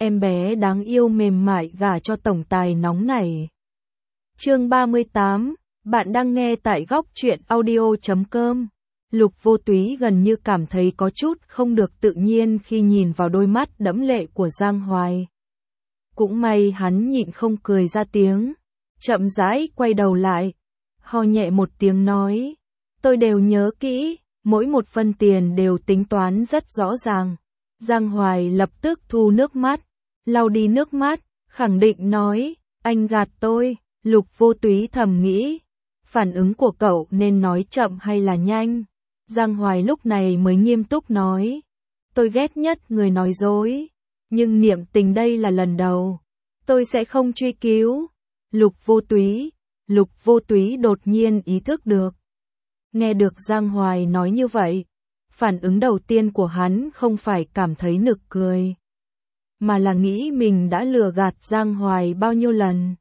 em bé đáng yêu mềm mại gả cho tổng tài nóng nảy. Chương 38, bạn đang nghe tại góc truyện audio.com. Lục Vô Túy gần như cảm thấy có chút không được tự nhiên khi nhìn vào đôi mắt đẫm lệ của Giang Hoài. Cũng may hắn nhịn không cười ra tiếng, chậm rãi quay đầu lại, ho nhẹ một tiếng nói, tôi đều nhớ kỹ, mỗi một phân tiền đều tính toán rất rõ ràng. Giang Hoài lập tức thu nước mắt, lau đi nước mắt, khẳng định nói, anh gạt tôi. Lục Vô Túy thầm nghĩ, phản ứng của cậu nên nói chậm hay là nhanh. Giang Hoài lúc này mới nghiêm túc nói, tôi ghét nhất người nói dối, nhưng niệm tình đây là lần đầu, tôi sẽ không truy cứu. Lục Vô Túy đột nhiên ý thức được. Nghe được Giang Hoài nói như vậy, phản ứng đầu tiên của hắn không phải cảm thấy nực cười, mà là nghĩ mình đã lừa gạt Giang Hoài bao nhiêu lần.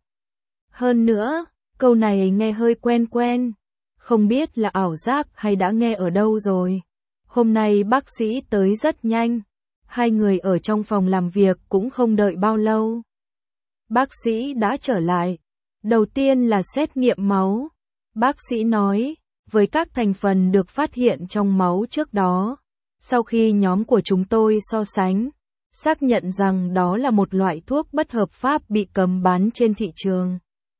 Hơn nữa, câu này nghe hơi quen quen, không biết là ảo giác hay đã nghe ở đâu rồi. Hôm nay bác sĩ tới rất nhanh, hai người ở trong phòng làm việc cũng không đợi bao lâu. Bác sĩ đã trở lại, đầu tiên là xét nghiệm máu. Bác sĩ nói, với các thành phần được phát hiện trong máu trước đó, sau khi nhóm của chúng tôi so sánh, xác nhận rằng đó là một loại thuốc bất hợp pháp bị cấm bán trên thị trường.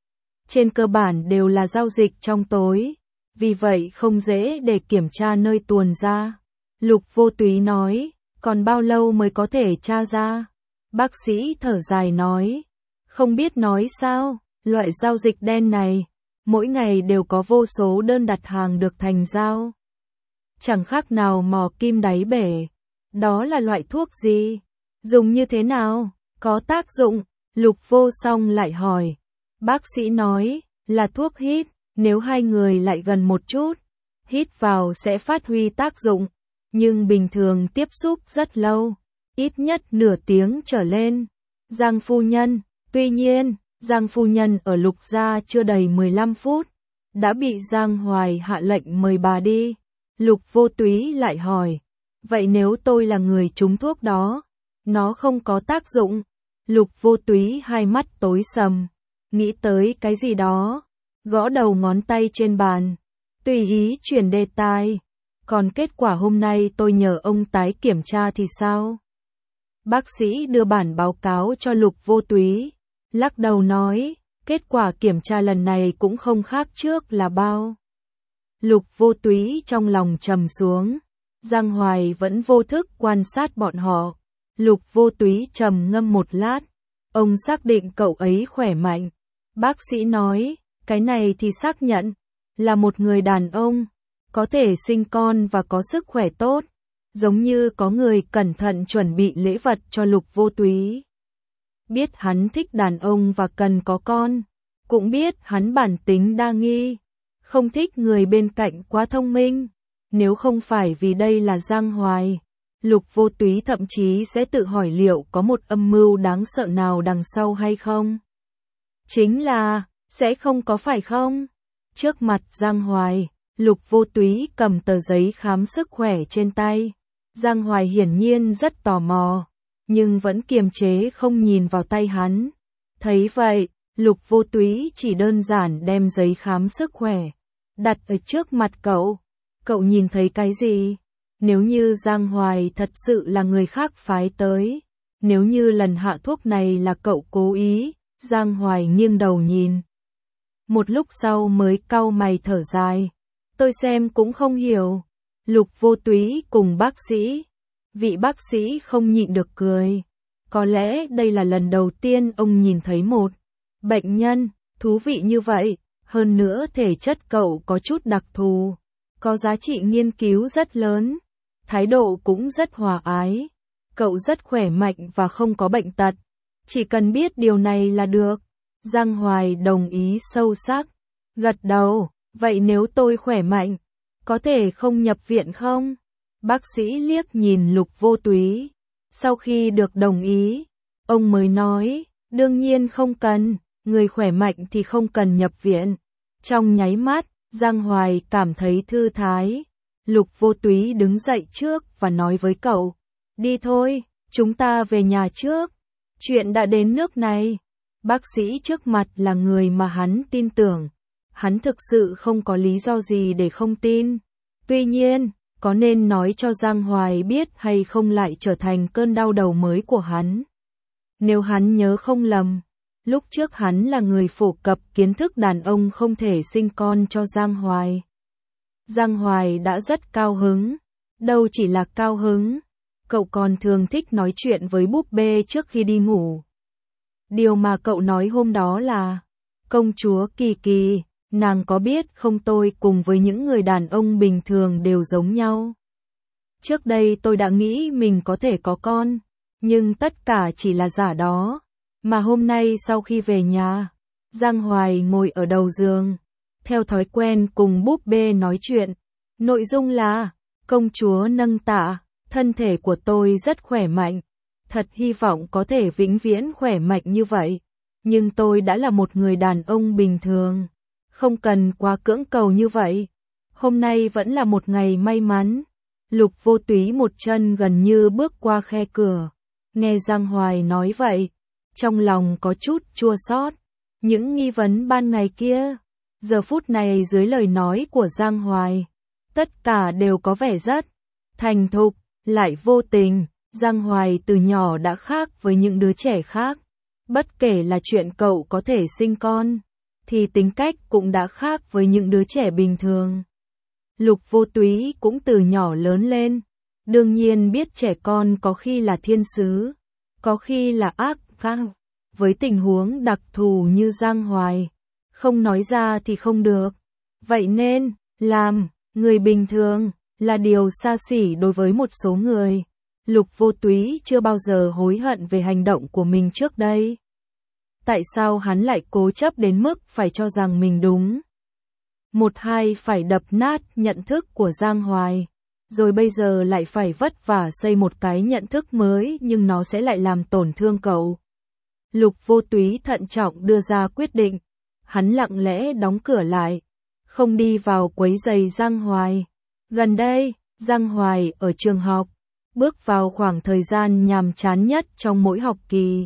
Trên cơ bản đều là giao dịch trong tối, vì vậy không dễ để kiểm tra nơi tuồn ra. Lục Vô Túy nói, còn bao lâu mới có thể tra ra? Bác sĩ thở dài nói, không biết nói sao, loại giao dịch đen này, mỗi ngày đều có vô số đơn đặt hàng được thành giao. Chẳng khác nào mò kim đáy bể. Đó là loại thuốc gì? Dùng như thế nào? Có tác dụng? Lục Vô Song lại hỏi. Bác sĩ nói, là thuốc hít, nếu hai người lại gần một chút, hít vào sẽ phát huy tác dụng, nhưng bình thường tiếp xúc rất lâu, ít nhất nửa tiếng trở lên. Giang phu nhân, tuy nhiên, Giang phu nhân ở Lục gia chưa đầy 15 phút, đã bị Giang Hoài hạ lệnh mời bà đi. Lục Vô Túy lại hỏi, vậy nếu tôi là người trúng thuốc đó, nó không có tác dụng? Lục Vô Túy hai mắt tối sầm, nghĩ tới cái gì đó, gõ đầu ngón tay trên bàn, tùy ý chuyển đề tài. Còn kết quả hôm nay tôi nhờ ông tái kiểm tra thì sao? Bác sĩ đưa bản báo cáo cho Lục Vô Túy, lắc đầu nói, kết quả kiểm tra lần này cũng không khác trước là bao. Lục Vô Túy trong lòng trầm xuống, Giang Hoài vẫn vô thức quan sát bọn họ. Lục Vô Túy trầm ngâm một lát, ông xác định cậu ấy khỏe mạnh. Bác sĩ nói, cái này thì xác nhận, là một người đàn ông, có thể sinh con và có sức khỏe tốt, giống như có người cẩn thận chuẩn bị lễ vật cho Lục Vô Túy. Biết hắn thích đàn ông và cần có con, cũng biết hắn bản tính đa nghi, không thích người bên cạnh quá thông minh. Nếu không phải vì đây là Giang Hoài, Lục Vô Túy thậm chí sẽ tự hỏi liệu có một âm mưu đáng sợ nào đằng sau hay không. Chính là, sẽ không có phải không? Trước mặt Giang Hoài, Lục Vô Túy cầm tờ giấy khám sức khỏe trên tay. Giang Hoài hiển nhiên rất tò mò, nhưng vẫn kiềm chế không nhìn vào tay hắn. Thấy vậy, Lục Vô Túy chỉ đơn giản đem giấy khám sức khỏe đặt ở trước mặt cậu. Cậu nhìn thấy cái gì? Nếu như Giang Hoài thật sự là người khác phái tới, nếu như lần hạ thuốc này là cậu cố ý. Giang Hoài nghiêng đầu nhìn. Một lúc sau mới cau mày thở dài. Tôi xem cũng không hiểu. Lục Vô Túy cùng bác sĩ. Vị bác sĩ không nhịn được cười. Có lẽ đây là lần đầu tiên ông nhìn thấy một bệnh nhân thú vị như vậy. Hơn nữa thể chất cậu có chút đặc thù, có giá trị nghiên cứu rất lớn. Thái độ cũng rất hòa ái. Cậu rất khỏe mạnh và không có bệnh tật. Chỉ cần biết điều này là được. Giang Hoài đồng ý sâu sắc, gật đầu, vậy nếu tôi khỏe mạnh, có thể không nhập viện không? Bác sĩ liếc nhìn Lục Vô Túy, sau khi được đồng ý, ông mới nói, đương nhiên không cần, người khỏe mạnh thì không cần nhập viện. Trong nháy mắt, Giang Hoài cảm thấy thư thái. Lục Vô Túy đứng dậy trước và nói với cậu, đi thôi, chúng ta về nhà trước. Chuyện đã đến nước này, bác sĩ trước mặt là người mà hắn tin tưởng. Hắn thực sự không có lý do gì để không tin. Tuy nhiên, có nên nói cho Giang Hoài biết hay không lại trở thành cơn đau đầu mới của hắn. Nếu hắn nhớ không lầm, lúc trước hắn là người phổ cập kiến thức đàn ông không thể sinh con cho Giang Hoài. Giang Hoài đã rất cao hứng, đâu chỉ là cao hứng, cậu còn thường thích nói chuyện với búp bê trước khi đi ngủ. Điều mà cậu nói hôm đó là, công chúa Kỳ Kỳ, nàng có biết không tôi cùng với những người đàn ông bình thường đều giống nhau. Trước đây tôi đã nghĩ mình có thể có con, nhưng tất cả chỉ là giả đó. Mà hôm nay sau khi về nhà, Giang Hoài ngồi ở đầu giường, theo thói quen cùng búp bê nói chuyện. Nội dung là, công chúa nâng tạ, thân thể của tôi rất khỏe mạnh. Thật hy vọng có thể vĩnh viễn khỏe mạnh như vậy. Nhưng tôi đã là một người đàn ông bình thường. Không cần quá cưỡng cầu như vậy. Hôm nay vẫn là một ngày may mắn. Lục Vô Túy một chân gần như bước qua khe cửa. Nghe Giang Hoài nói vậy, trong lòng có chút chua xót. Những nghi vấn ban ngày kia, giờ phút này dưới lời nói của Giang Hoài, tất cả đều có vẻ rất thành thục, lại vô tình. Giang Hoài từ nhỏ đã khác với những đứa trẻ khác. Bất kể là chuyện cậu có thể sinh con, thì tính cách cũng đã khác với những đứa trẻ bình thường. Lục Vô Túy cũng từ nhỏ lớn lên, đương nhiên biết trẻ con có khi là thiên sứ, có khi là ác khang. Với tình huống đặc thù như Giang Hoài, không nói ra thì không được. Vậy nên, làm người bình thường là điều xa xỉ đối với một số người. Lục Vô Túy chưa bao giờ hối hận về hành động của mình trước đây. Tại sao hắn lại cố chấp đến mức phải cho rằng mình đúng? Một hai phải đập nát nhận thức của Giang Hoài, rồi bây giờ lại phải vất vả xây một cái nhận thức mới nhưng nó sẽ lại làm tổn thương cậu. Lục Vô Túy thận trọng đưa ra quyết định, hắn lặng lẽ đóng cửa lại, không đi vào quấy rầy Giang Hoài. Gần đây, Giang Hoài ở trường học, bước vào khoảng thời gian nhàm chán nhất trong mỗi học kỳ.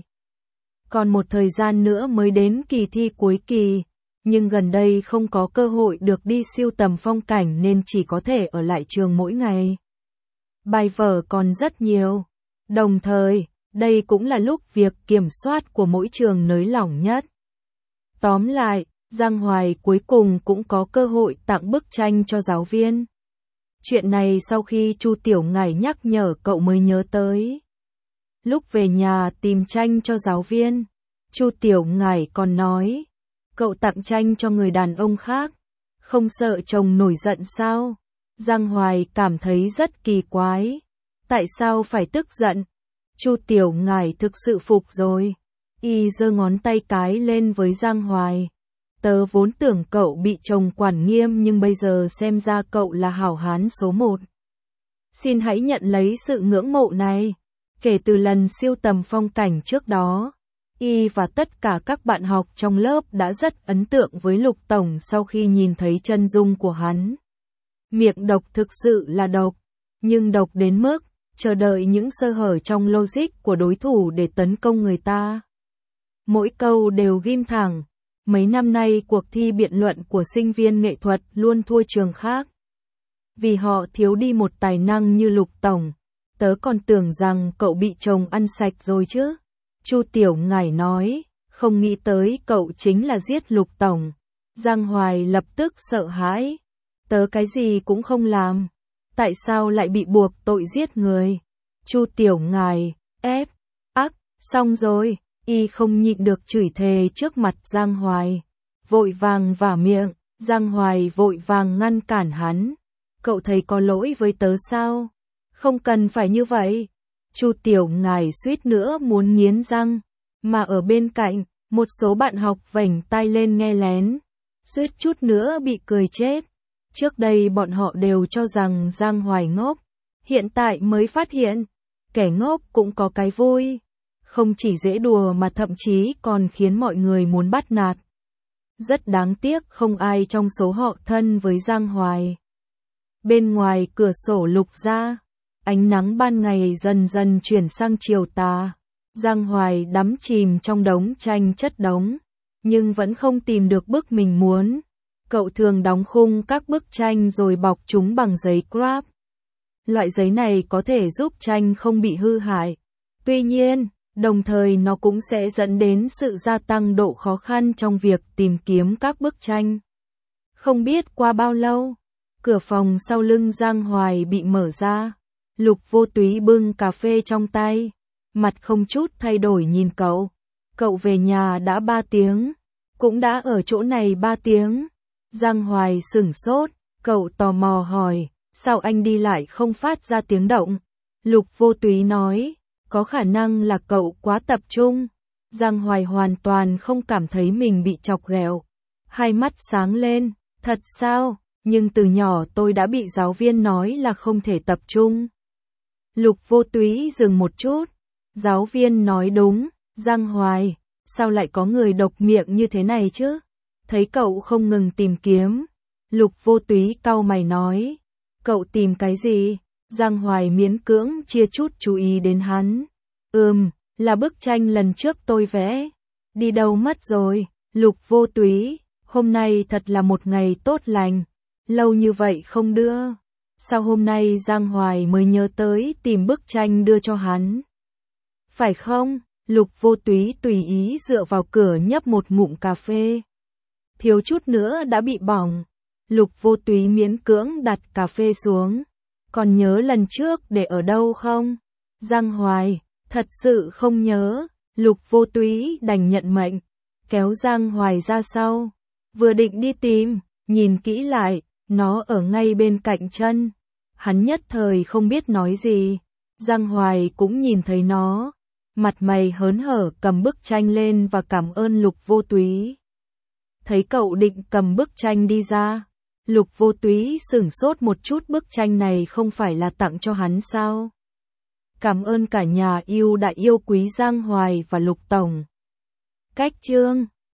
Còn một thời gian nữa mới đến kỳ thi cuối kỳ, nhưng gần đây không có cơ hội được đi sưu tầm phong cảnh nên chỉ có thể ở lại trường mỗi ngày. Bài vở còn rất nhiều. Đồng thời, đây cũng là lúc việc kiểm soát của mỗi trường nới lỏng nhất. Tóm lại, Giang Hoài cuối cùng cũng có cơ hội tặng bức tranh cho giáo viên. Chuyện này sau khi Chu Tiểu Ngải nhắc nhở cậu mới nhớ tới. Lúc về nhà tìm tranh cho giáo viên, Chu Tiểu Ngải còn nói, cậu tặng tranh cho người đàn ông khác, không sợ chồng nổi giận sao? Giang Hoài cảm thấy rất kỳ quái. Tại sao phải tức giận? Chu Tiểu Ngải thực sự phục rồi. Y giơ ngón tay cái lên với Giang Hoài. Tớ vốn tưởng cậu bị chồng quản nghiêm nhưng bây giờ xem ra cậu là hảo hán số 1. Xin hãy nhận lấy sự ngưỡng mộ này. Kể từ lần siêu tầm phong cảnh trước đó, Y và tất cả các bạn học trong lớp đã rất ấn tượng với Lục Tổng sau khi nhìn thấy chân dung của hắn. Miệng độc thực sự là độc, nhưng độc đến mức chờ đợi những sơ hở trong logic của đối thủ để tấn công người ta. Mỗi câu đều ghim thẳng. Mấy năm nay cuộc thi biện luận của sinh viên nghệ thuật luôn thua trường khác. Vì họ thiếu đi một tài năng như Lục Tổng. Tớ còn tưởng rằng cậu bị chồng ăn sạch rồi chứ. Chu Tiểu Ngải nói, không nghĩ tới cậu chính là giết Lục Tổng. Giang Hoài lập tức sợ hãi. Tớ cái gì cũng không làm. Tại sao lại bị buộc tội giết người? Chu Tiểu Ngải, xong rồi. Y không nhịn được chửi thề trước mặt Giang Hoài. Vội vàng vả miệng, Giang Hoài vội vàng ngăn cản hắn. Cậu thấy có lỗi với tớ sao? Không cần phải như vậy. Chu Tiểu Ngải suýt nữa muốn nghiến răng. Mà ở bên cạnh, một số bạn học vểnh tai lên nghe lén. Suýt chút nữa bị cười chết. Trước đây bọn họ đều cho rằng Giang Hoài ngốc. Hiện tại mới phát hiện, kẻ ngốc cũng có cái vui. Không chỉ dễ đùa mà thậm chí còn khiến mọi người muốn bắt nạt. Rất đáng tiếc không ai trong số họ thân với Giang Hoài. Bên ngoài cửa sổ lục ra, ánh nắng ban ngày dần dần chuyển sang chiều tà. Giang Hoài đắm chìm trong đống tranh chất đống, nhưng vẫn không tìm được bức mình muốn. Cậu thường đóng khung các bức tranh rồi bọc chúng bằng giấy scrap. Loại giấy này có thể giúp tranh không bị hư hại. Tuy nhiên, đồng thời nó cũng sẽ dẫn đến sự gia tăng độ khó khăn trong việc tìm kiếm các bức tranh. Không biết qua bao lâu, cửa phòng sau lưng Giang Hoài bị mở ra. Lục Vô Túy bưng cà phê trong tay, mặt không chút thay đổi nhìn cậu. Cậu về nhà đã 3 tiếng, cũng đã ở chỗ này 3 tiếng. Giang Hoài sửng sốt, cậu tò mò hỏi, sao anh đi lại không phát ra tiếng động? Lục Vô Túy nói, có khả năng là cậu quá tập trung. Giang Hoài hoàn toàn không cảm thấy mình bị chọc ghẹo. Hai mắt sáng lên, thật sao? Nhưng từ nhỏ tôi đã bị giáo viên nói là không thể tập trung. Lục Vô Túy dừng một chút. Giáo viên nói đúng, Giang Hoài, sao lại có người độc miệng như thế này chứ? Thấy cậu không ngừng tìm kiếm. Lục Vô Túy cau mày nói, cậu tìm cái gì? Giang Hoài miễn cưỡng chia chút chú ý đến hắn. Là bức tranh lần trước tôi vẽ. Đi đâu mất rồi? Lục Vô Túy, hôm nay thật là một ngày tốt lành. Lâu như vậy không đưa. Sao hôm nay Giang Hoài mới nhớ tới tìm bức tranh đưa cho hắn? Phải không? Lục Vô Túy tùy ý dựa vào cửa nhấp một ngụm cà phê. Thiếu chút nữa đã bị bỏng. Lục Vô Túy miễn cưỡng đặt cà phê xuống. Còn nhớ lần trước để ở đâu không? Giang Hoài, thật sự không nhớ. Lục Vô Túy đành nhận mệnh, kéo Giang Hoài ra sau. Vừa định đi tìm, nhìn kỹ lại, nó ở ngay bên cạnh chân. Hắn nhất thời không biết nói gì. Giang Hoài cũng nhìn thấy nó, mặt mày hớn hở cầm bức tranh lên và cảm ơn Lục Vô Túy. Thấy cậu định cầm bức tranh đi ra, Lục Vô Túy sửng sốt một chút, bức tranh này không phải là tặng cho hắn sao? Cảm ơn cả nhà yêu đã yêu quý Giang Hoài và Lục Tổng. Cách chương